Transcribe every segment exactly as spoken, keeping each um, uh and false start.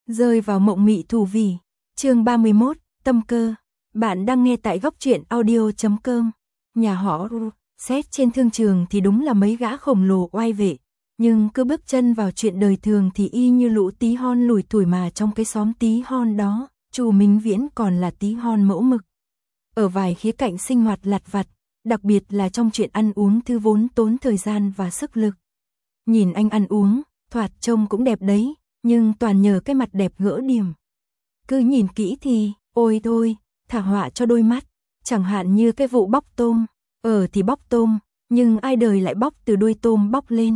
Rơi vào mộng mị thủ vì. Chương ba mươi mốt, tâm cơ. Bạn đang nghe tại góc truyện audio chấm com. Nhà họ Ru, xét trên thương trường thì đúng là mấy gã khổng lồ oai vệ, nhưng cứ bước chân vào chuyện đời thường thì y như lũ tí hon lủi thủi mà trong cái xóm tí hon đó, Chu Minh Viễn còn là tí hon mẫu mực. Ở vài khía cạnh sinh hoạt lặt vặt, đặc biệt là trong chuyện ăn uống thứ vốn tốn thời gian và sức lực. Nhìn anh ăn uống, thoạt trông cũng đẹp đấy, nhưng toàn nhờ cái mặt đẹp gỡ điểm. Cứ nhìn kỹ thì, ôi thôi, thả họa cho đôi mắt, chẳng hạn như cái vụ bóc tôm, ờ thì bóc tôm, nhưng ai đời lại bóc từ đuôi tôm bóc lên.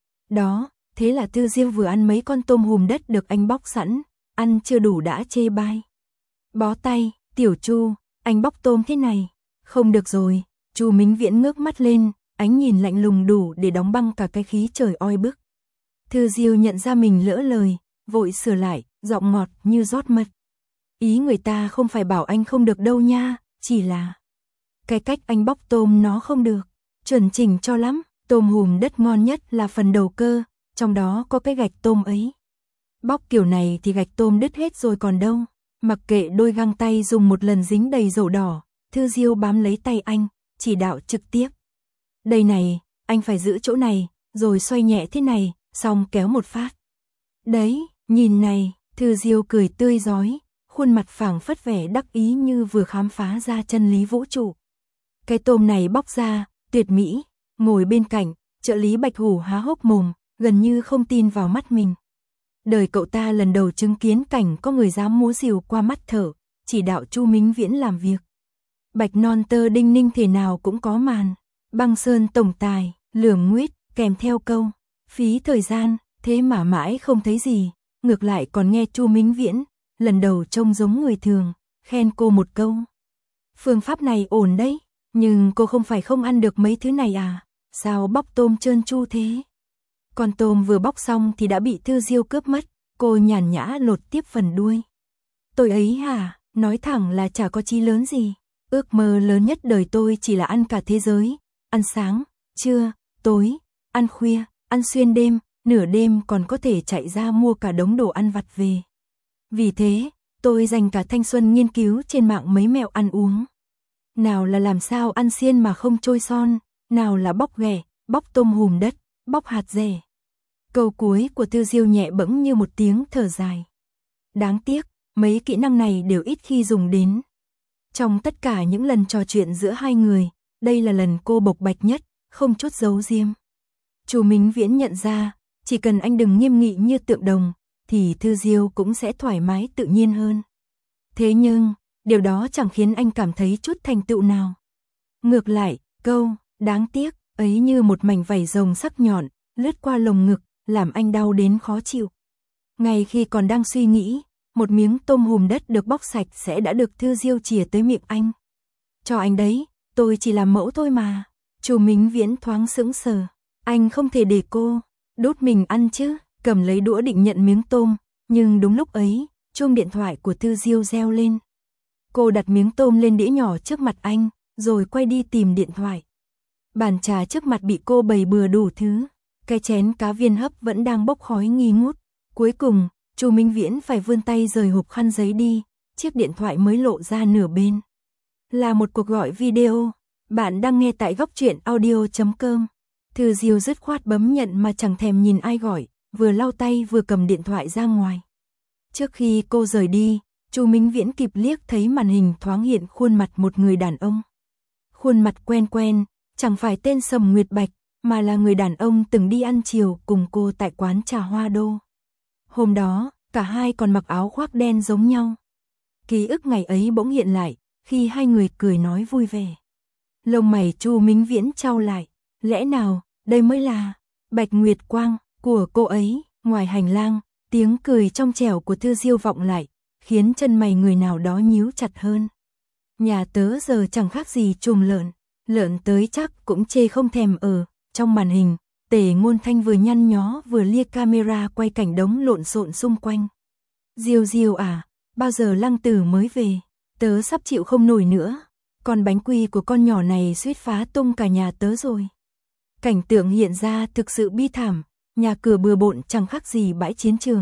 Đó, thế là Thư Diêu vừa ăn mấy con tôm hùm đất được anh bóc sẵn, ăn chưa đủ đã chê bai. Bó tay, Tiểu Chu, anh bóc tôm thế này, không được rồi. Chu Minh Viễn ngước mắt lên, ánh nhìn lạnh lùng đủ để đóng băng cả cái khí trời oi bức. Thư Diêu nhận ra mình lỡ lời, vội sửa lại, giọng ngọt như rót mật. Ý người ta không phải bảo anh không được đâu nha, chỉ là cái cách anh bóc tôm nó không được, chuẩn chỉnh cho lắm. Tôm hùm đất ngon nhất là phần đầu cơ, trong đó có cái gạch tôm ấy. Bóc kiểu này thì gạch tôm đứt hết rồi còn đâu. Mặc kệ đôi găng tay dùng một lần dính đầy dầu đỏ, Thư Diêu bám lấy tay anh, chỉ đạo trực tiếp. Đây này, anh phải giữ chỗ này, rồi xoay nhẹ thế này, xong kéo một phát. Đấy, nhìn này, Thư Diêu cười tươi rói, khuôn mặt phảng phất vẻ đắc ý như vừa khám phá ra chân lý vũ trụ. Cái tôm này bóc ra, tuyệt mỹ. Ngồi bên cạnh, trợ lý Bạch Hủ há hốc mồm, gần như không tin vào mắt mình. Đời cậu ta lần đầu chứng kiến cảnh có người dám múa rìu qua mắt thở, chỉ đạo Chu Minh Viễn làm việc. Bạch non tơ đinh ninh thể nào cũng có màn, băng sơn tổng tài, lường nguyết, kèm theo câu, phí thời gian, thế mà mãi không thấy gì, ngược lại còn nghe Chu Minh Viễn, lần đầu trông giống người thường, khen cô một câu. Phương pháp này ổn đấy, nhưng cô không phải không ăn được mấy thứ này à, sao bóc tôm trơn tru thế? Con tôm vừa bóc xong thì đã bị Thư Diêu cướp mất, cô nhàn nhã lột tiếp phần đuôi. Tôi ấy hả, nói thẳng là chả có chí lớn gì, ước mơ lớn nhất đời tôi chỉ là ăn cả thế giới, ăn sáng, trưa, tối, ăn khuya, ăn xuyên đêm, nửa đêm còn có thể chạy ra mua cả đống đồ ăn vặt về. Vì thế, tôi dành cả thanh xuân nghiên cứu trên mạng mấy mẹo ăn uống. Nào là làm sao ăn xiên mà không trôi son, nào là bóc ghẻ, bóc tôm hùm đất, bóc hạt dẻ. Câu cuối của Thư Diêu nhẹ bẫng như một tiếng thở dài. Đáng tiếc, mấy kỹ năng này đều ít khi dùng đến. Trong tất cả những lần trò chuyện giữa hai người, đây là lần cô bộc bạch nhất, không chút giấu giếm. Chu Minh Viễn nhận ra, chỉ cần anh đừng nghiêm nghị như tượng đồng, thì Thư Diêu cũng sẽ thoải mái tự nhiên hơn. Thế nhưng, điều đó chẳng khiến anh cảm thấy chút thành tựu nào. Ngược lại, câu, đáng tiếc, ấy như một mảnh vảy rồng sắc nhọn, lướt qua lồng ngực, làm anh đau đến khó chịu. Ngay khi còn đang suy nghĩ, một miếng tôm hùm đất được bóc sạch sẽ đã được Thư Diêu chìa tới miệng anh. Cho anh đấy, tôi chỉ làm mẫu thôi mà. Chu Minh Viễn thoáng sững sờ. Anh không thể để cô đút mình ăn chứ, cầm lấy đũa định nhận miếng tôm, nhưng đúng lúc ấy, chuông điện thoại của Thư Diêu reo lên. Cô đặt miếng tôm lên đĩa nhỏ trước mặt anh, rồi quay đi tìm điện thoại. Bàn trà trước mặt bị cô bày bừa đủ thứ, cái chén cá viên hấp vẫn đang bốc khói nghi ngút. Cuối cùng, Chu Minh Viễn phải vươn tay rời hộp khăn giấy đi, chiếc điện thoại mới lộ ra nửa bên. Là một cuộc gọi video, bạn đang nghe tại góc truyện audio chấm com. Thư Diêu dứt khoát bấm nhận mà chẳng thèm nhìn ai gọi, vừa lau tay vừa cầm điện thoại ra ngoài. Trước khi cô rời đi, Chu Minh Viễn kịp liếc thấy màn hình thoáng hiện khuôn mặt một người đàn ông. Khuôn mặt quen quen, chẳng phải tên Sầm Nguyệt Bạch, mà là người đàn ông từng đi ăn chiều cùng cô tại quán trà Hoa Đô. Hôm đó, cả hai còn mặc áo khoác đen giống nhau. Ký ức ngày ấy bỗng hiện lại, khi hai người cười nói vui vẻ. Lông mày Chu Minh Viễn chau lại, lẽ nào, đây mới là Bạch Nguyệt Quang của cô ấy. Ngoài hành lang, tiếng cười trong trẻo của Thư Diêu vọng lại, khiến chân mày người nào đó nhíu chặt hơn. Nhà tớ giờ chẳng khác gì chuồng lợn, lợn tới chắc cũng chê không thèm ở. Trong màn hình, Tề Ngôn Thanh vừa nhăn nhó vừa lia camera quay cảnh đống lộn xộn xung quanh. Diêu Diêu à, bao giờ Lăng Tử mới về? Tớ sắp chịu không nổi nữa. Con bánh quy của con nhỏ này suýt phá tung cả nhà tớ rồi. Cảnh tượng hiện ra thực sự bi thảm, nhà cửa bừa bộn chẳng khác gì bãi chiến trường.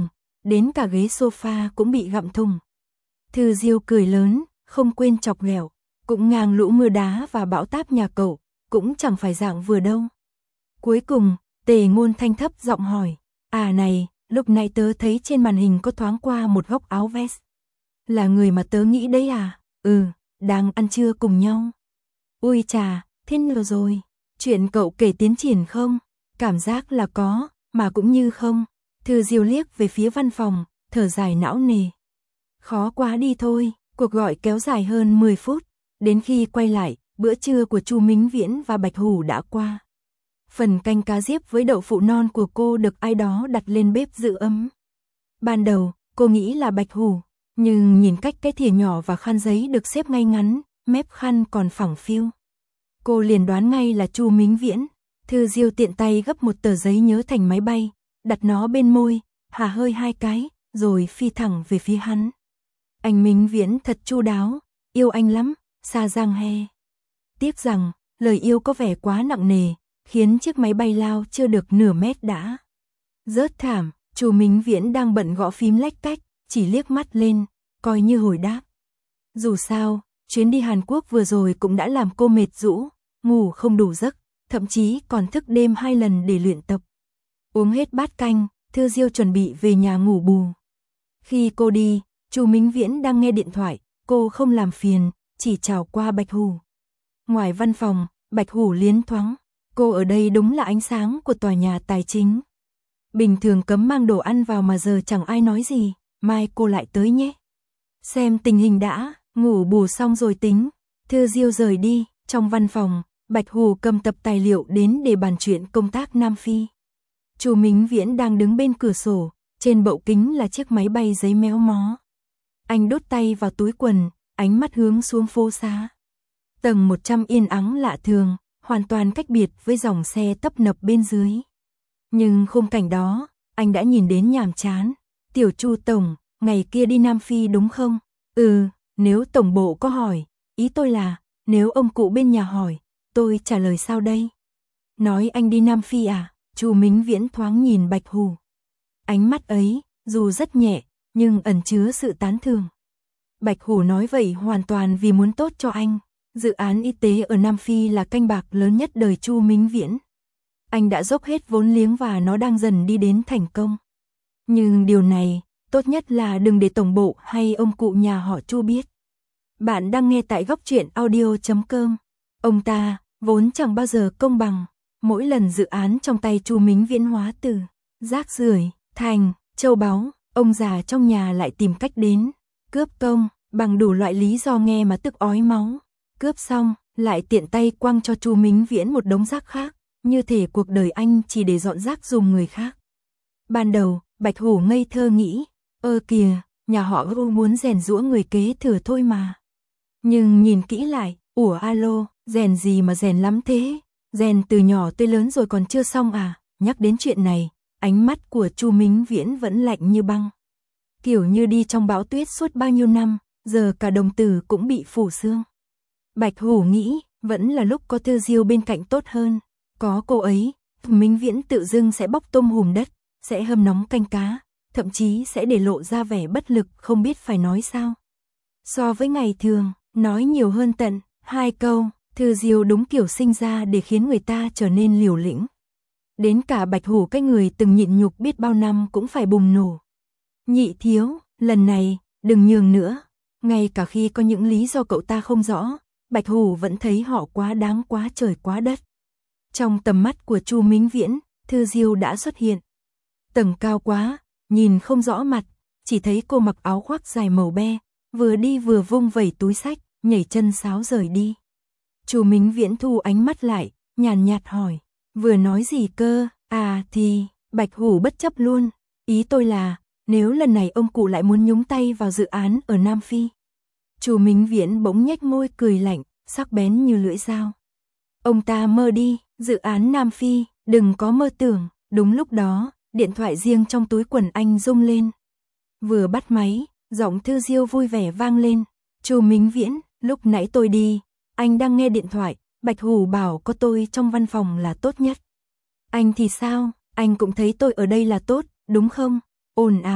đến cả ghế sofa cũng bị gặm thùng. Thư Diêu cười lớn, không quên chọc ghẹo, cũng ngang lũ mưa đá và bão táp nhà cậu, cũng chẳng phải dạng vừa đâu. Cuối cùng, Tề Ngôn Thanh thấp giọng hỏi, à này, lúc nãy tớ thấy trên màn hình có thoáng qua một góc áo vest. Là người mà tớ nghĩ đấy à? Ừ, đang ăn trưa cùng nhau. Ui chà, thế nào rồi? Chuyện cậu kể tiến triển không? Cảm giác là có, mà cũng như không. Thư Diêu liếc về phía văn phòng, thở dài não nề. Khó quá đi thôi, cuộc gọi kéo dài hơn mười phút. Đến khi quay lại, bữa trưa của Chu Mính Viễn và Bạch Hủ đã qua. Phần canh cá diếp với đậu phụ non của cô được ai đó đặt lên bếp giữ ấm. Ban đầu, cô nghĩ là Bạch Hủ, nhưng nhìn cách cái thìa nhỏ và khăn giấy được xếp ngay ngắn, mép khăn còn phẳng phiu. Cô liền đoán ngay là Chu Mính Viễn. Thư Diêu tiện tay gấp một tờ giấy nhớ thành máy bay, đặt nó bên môi, hả hơi hai cái, rồi phi thẳng về phía hắn. Anh Mính Viễn thật chu đáo, yêu anh lắm, Sa Giang He. Tiếc rằng, lời yêu có vẻ quá nặng nề, khiến chiếc máy bay lao chưa được nửa mét đã rớt thảm. Chu Mính Viễn đang bận gõ phím lách cách, chỉ liếc mắt lên, coi như hồi đáp. Dù sao, chuyến đi Hàn Quốc vừa rồi cũng đã làm cô mệt rũ, ngủ không đủ giấc, thậm chí còn thức đêm hai lần để luyện tập. Uống hết bát canh, Thư Diêu chuẩn bị về nhà ngủ bù. Khi cô đi, Chu Mính Viễn đang nghe điện thoại, cô không làm phiền, chỉ chào qua Bạch Hủ. Ngoài văn phòng, Bạch Hủ liến thoáng, cô ở đây đúng là ánh sáng của tòa nhà tài chính. Bình thường cấm mang đồ ăn vào mà giờ chẳng ai nói gì, mai cô lại tới nhé. Xem tình hình đã, ngủ bù xong rồi tính. Thư Diêu rời đi, trong văn phòng, Bạch Hủ cầm tập tài liệu đến để bàn chuyện công tác Nam Phi. Chu Mính Viễn đang đứng bên cửa sổ, trên bậu kính là chiếc máy bay giấy méo mó. Anh đút tay vào túi quần, ánh mắt hướng xuống phố xá. Tầng một trăm yên ắng lạ thường, hoàn toàn cách biệt với dòng xe tấp nập bên dưới. Nhưng khung cảnh đó, anh đã nhìn đến nhàm chán. Tiểu Chu tổng, ngày kia đi Nam Phi đúng không? Ừ, nếu tổng bộ có hỏi, ý tôi là, nếu ông cụ bên nhà hỏi, tôi trả lời sao đây? Nói anh đi Nam Phi à? Chu Mính Viễn thoáng nhìn Bạch Hủ. Ánh mắt ấy, dù rất nhẹ, nhưng ẩn chứa sự tán thưởng. Bạch Hủ nói vậy hoàn toàn vì muốn tốt cho anh. Dự án y tế ở Nam Phi là canh bạc lớn nhất đời Chu Mính Viễn. Anh đã dốc hết vốn liếng và nó đang dần đi đến thành công. Nhưng điều này, tốt nhất là đừng để tổng bộ hay ông cụ nhà họ Chu biết. Bạn đang nghe tại góc truyện audio chấm com. Ông ta, vốn chẳng bao giờ công bằng. Mỗi lần dự án trong tay Chu Mính Viễn hóa từ rác rưởi thành châu báu, ông già trong nhà lại tìm cách đến cướp công, bằng đủ loại lý do nghe mà tức ói máu. Cướp xong, lại tiện tay quăng cho Chu Mính Viễn một đống rác khác, như thể cuộc đời anh chỉ để dọn rác dùng người khác. Ban đầu, Bạch Hủ ngây thơ nghĩ, ơ kìa, nhà họ Ru muốn rèn giũa người kế thừa thôi mà. Nhưng nhìn kỹ lại, ủa alo, rèn gì mà rèn lắm thế? Rèn từ nhỏ tới lớn rồi còn chưa xong à? Nhắc đến chuyện này, ánh mắt của Chu Mính Viễn vẫn lạnh như băng. Kiểu như đi trong bão tuyết suốt bao nhiêu năm, giờ cả đồng tử cũng bị phủ sương. Bạch Hủ nghĩ, vẫn là lúc có Thư Diêu bên cạnh tốt hơn. Có cô ấy, Mính Viễn tự dưng sẽ bóc tôm hùm đất, sẽ hâm nóng canh cá, thậm chí sẽ để lộ ra vẻ bất lực không biết phải nói sao. So với ngày thường, nói nhiều hơn tận hai câu, Thư Diêu đúng kiểu sinh ra để khiến người ta trở nên liều lĩnh. Đến cả Bạch Hủ cái người từng nhịn nhục biết bao năm cũng phải bùng nổ. Nhị thiếu, lần này, đừng nhường nữa. Ngay cả khi có những lý do cậu ta không rõ, Bạch Hủ vẫn thấy họ quá đáng quá trời quá đất. Trong tầm mắt của Chu Mính Viễn, Thư Diêu đã xuất hiện. Tầng cao quá, nhìn không rõ mặt, chỉ thấy cô mặc áo khoác dài màu be, vừa đi vừa vung vẩy túi xách, nhảy chân sáo rời đi. Chu Mính Viễn thu ánh mắt lại, nhàn nhạt hỏi, vừa nói gì cơ? À thì, Bạch Hủ bất chấp luôn, ý tôi là, nếu lần này ông cụ lại muốn nhúng tay vào dự án ở Nam Phi. Chu Mính Viễn bỗng nhếch môi cười lạnh, sắc bén như lưỡi dao. Ông ta mơ đi, dự án Nam Phi, đừng có mơ tưởng. Đúng lúc đó, điện thoại riêng trong túi quần anh rung lên. Vừa bắt máy, giọng Thư Diêu vui vẻ vang lên. Chu Mính Viễn, lúc nãy tôi đi, anh đang nghe điện thoại, Bạch Hủ bảo có tôi trong văn phòng là tốt nhất. Anh thì sao, anh cũng thấy tôi ở đây là tốt, đúng không? Ồn ào,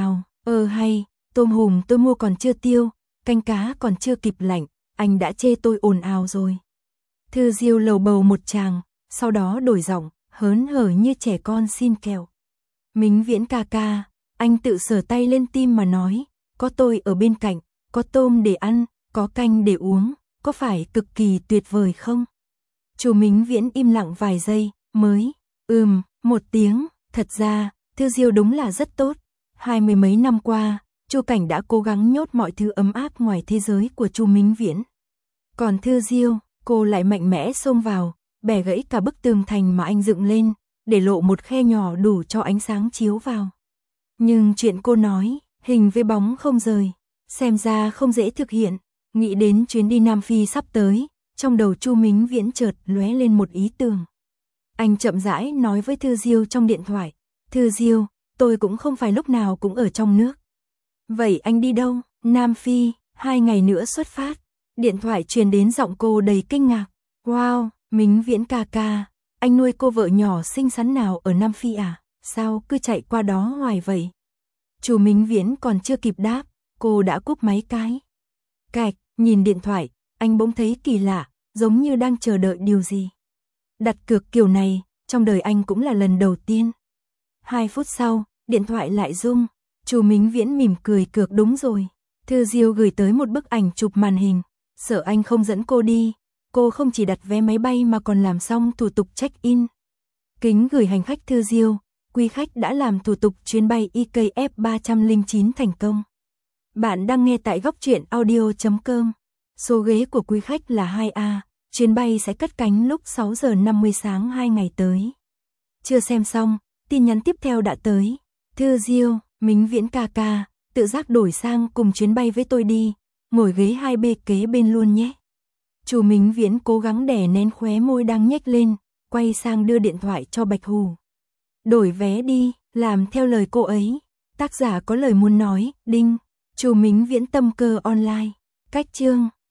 Ơ hay, tôm hùm tôi mua còn chưa tiêu, canh cá còn chưa kịp lạnh, anh đã chê tôi ồn ào rồi. Thư Diêu lầu bầu một tràng, sau đó đổi giọng, hớn hở như trẻ con xin kẹo. Mính Viễn ca ca, anh tự sờ tay lên tim mà nói, có tôi ở bên cạnh, có tôm để ăn, có canh để uống, có phải cực kỳ tuyệt vời không? Chu Mính Viễn im lặng vài giây, mới, ừm, một tiếng, thật ra, Thư Diêu đúng là rất tốt. Hai mươi mấy năm qua, Chu Cảnh đã cố gắng nhốt mọi thứ ấm áp ngoài thế giới của Chu Mính Viễn. Còn Thư Diêu, cô lại mạnh mẽ xông vào, bẻ gãy cả bức tường thành mà anh dựng lên, để lộ một khe nhỏ đủ cho ánh sáng chiếu vào. Nhưng chuyện cô nói, hình với bóng không rời, xem ra không dễ thực hiện. Nghĩ đến chuyến đi Nam Phi sắp tới, trong đầu Chu Mính Viễn chợt lóe lên một ý tưởng. Anh chậm rãi nói với Thư Diêu trong điện thoại, Thư Diêu, tôi cũng không phải lúc nào cũng ở trong nước. Vậy anh đi đâu? Nam Phi, hai ngày nữa xuất phát. Điện thoại truyền đến giọng cô đầy kinh ngạc. Wow, Mính Viễn ca ca, anh nuôi cô vợ nhỏ xinh xắn nào ở Nam Phi à? Sao cứ chạy qua đó hoài vậy? Chu Mính Viễn còn chưa kịp đáp, cô đã cúp máy cái. Cạch, nhìn điện thoại, anh bỗng thấy kỳ lạ, giống như đang chờ đợi điều gì. Đặt cược kiểu này, trong đời anh cũng là lần đầu tiên. Hai phút sau, điện thoại lại rung. Chu Mính Viễn mỉm cười cược đúng rồi. Thư Diêu gửi tới một bức ảnh chụp màn hình. Sợ anh không dẫn cô đi, cô không chỉ đặt vé máy bay mà còn làm xong thủ tục check-in. Kính gửi hành khách Thư Diêu, quý khách đã làm thủ tục chuyến bay i ca F ba không chín thành công. Bạn đang nghe tại góc truyện audio chấm com. Số ghế của quý khách là hai A, chuyến bay sẽ cất cánh lúc sáu giờ năm mươi sáng hai ngày tới. Chưa xem xong, tin nhắn tiếp theo đã tới. Thư Diêu, Mính Viễn ca ca, tự giác đổi sang cùng chuyến bay với tôi đi, ngồi ghế hai B kế bên luôn nhé. Chu Mính Viễn cố gắng đè nén khóe môi đang nhếch lên, quay sang đưa điện thoại cho Bạch Hù. Đổi vé đi, làm theo lời cô ấy. Tác giả có lời muốn nói, đinh. Chu Mính Viễn tâm cơ online. Cách chương